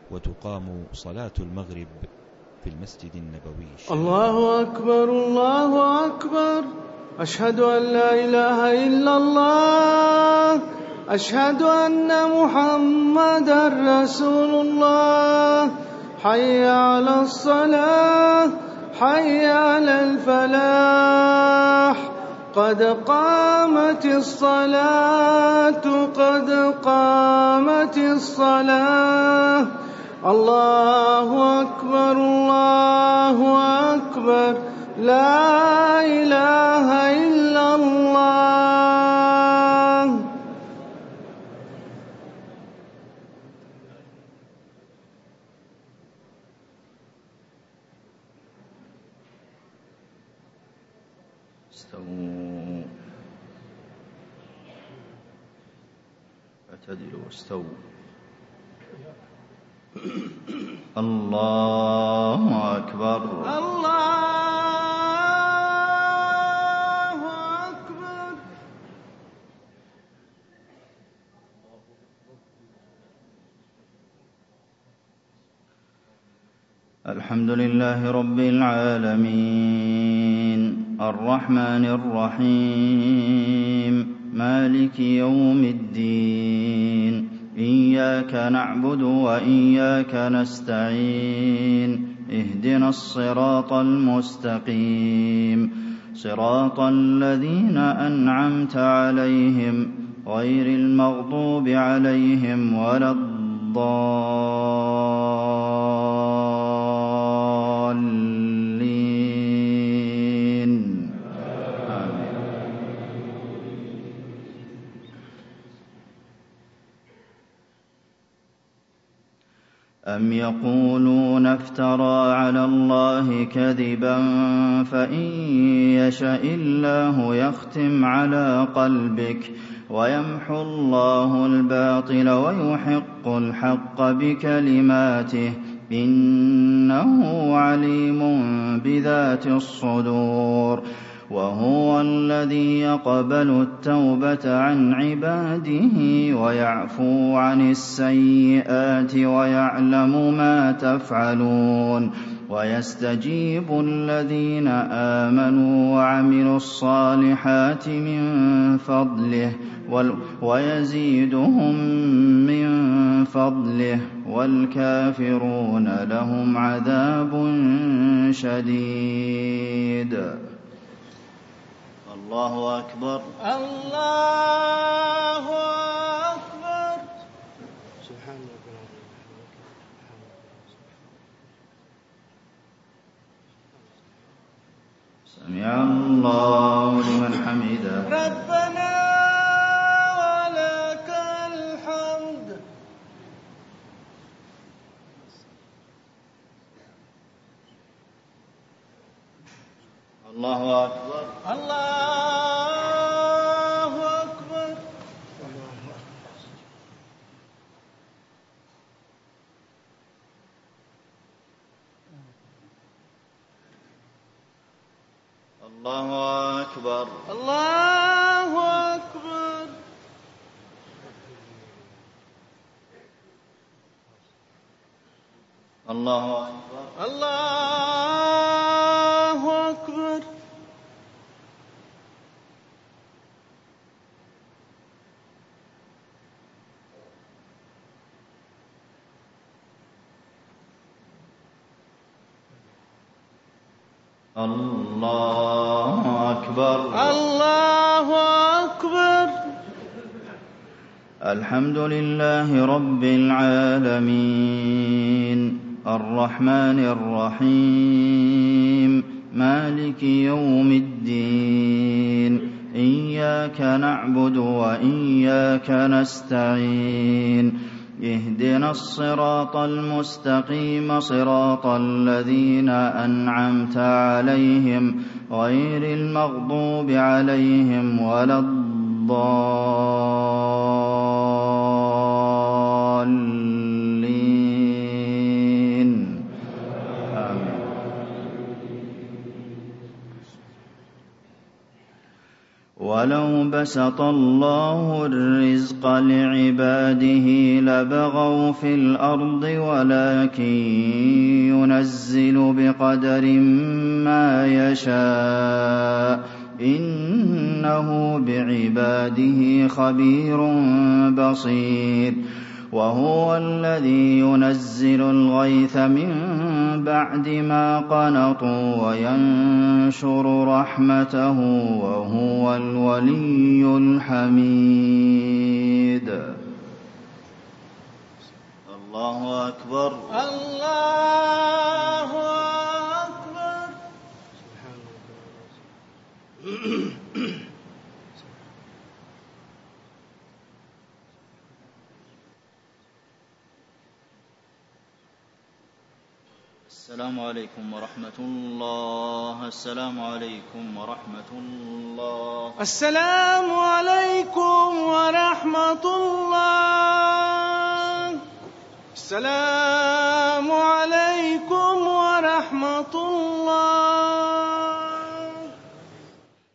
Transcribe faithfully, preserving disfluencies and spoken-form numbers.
وتقام صلاة المغرب في المسجد النبوي. الله أكبر الله أكبر، أشهد أن لا إله إلا الله، أشهد أن محمدا رسول الله. حي على الصلاة، حي على الفلاح، قد قامت الصلاة قد قامت الصلاة. الله أكبر الله أكبر، لا إله إلا الله. استووا اعتدلوا واستووا. الله أكبر الله أكبر. الحمد لله رب العالمين، الرحمن الرحيم، مالك يوم الدين. إياك نعبد وإياك نستعين، اهدنا الصراط المستقيم، صراط الذين أنعمت عليهم غير المغضوب عليهم ولا الضالين. أم يقولون افترى على الله كذبا فإن يشأ الله يختم على قلبك ويمحو الله الباطل ويحق الحق بكلماته إنه عليم بذات الصدور. وهو الذي يقبل التوبة عن عباده ويعفو عن السيئات ويعلم ما تفعلون. ويستجيب الذين آمنوا وعملوا الصالحات من فضله ويزيدهم من فضله والكافرون لهم عذاب شديد. الله أكبر الله أكبر. سبحان ربنا. سمع الله لمن حمده. ربنا ولك الحمد. الله أكبر الله أكبر. الله أكبر الله أكبر. الله أكبر الله أكبر. الله أكبر الله أكبر. الحمد لله رب العالمين، الرحمن الرحيم، مالك يوم الدين. إياك نعبد وإياك نستعين، اهدنا الصراط المستقيم، صراط الذين أنعمت عليهم غير المغضوب عليهم ولا الضالين. آمين. ولو بسط الله الرزق لعباده لبغوا في الأرض ولكن ينزل بقدر ما يشاء إنه بعباده خبير بصير وهو الذي ينزل الغيث من بعد ما قنطوا وينشر رحمته وهو الولي الحميد. الله أكبر. الله أكبر. السلام عليكم ورحمة الله. السلام عليكم ورحمة الله. السلام عليكم ورحمة الله. السلام عليكم ورحمة الله.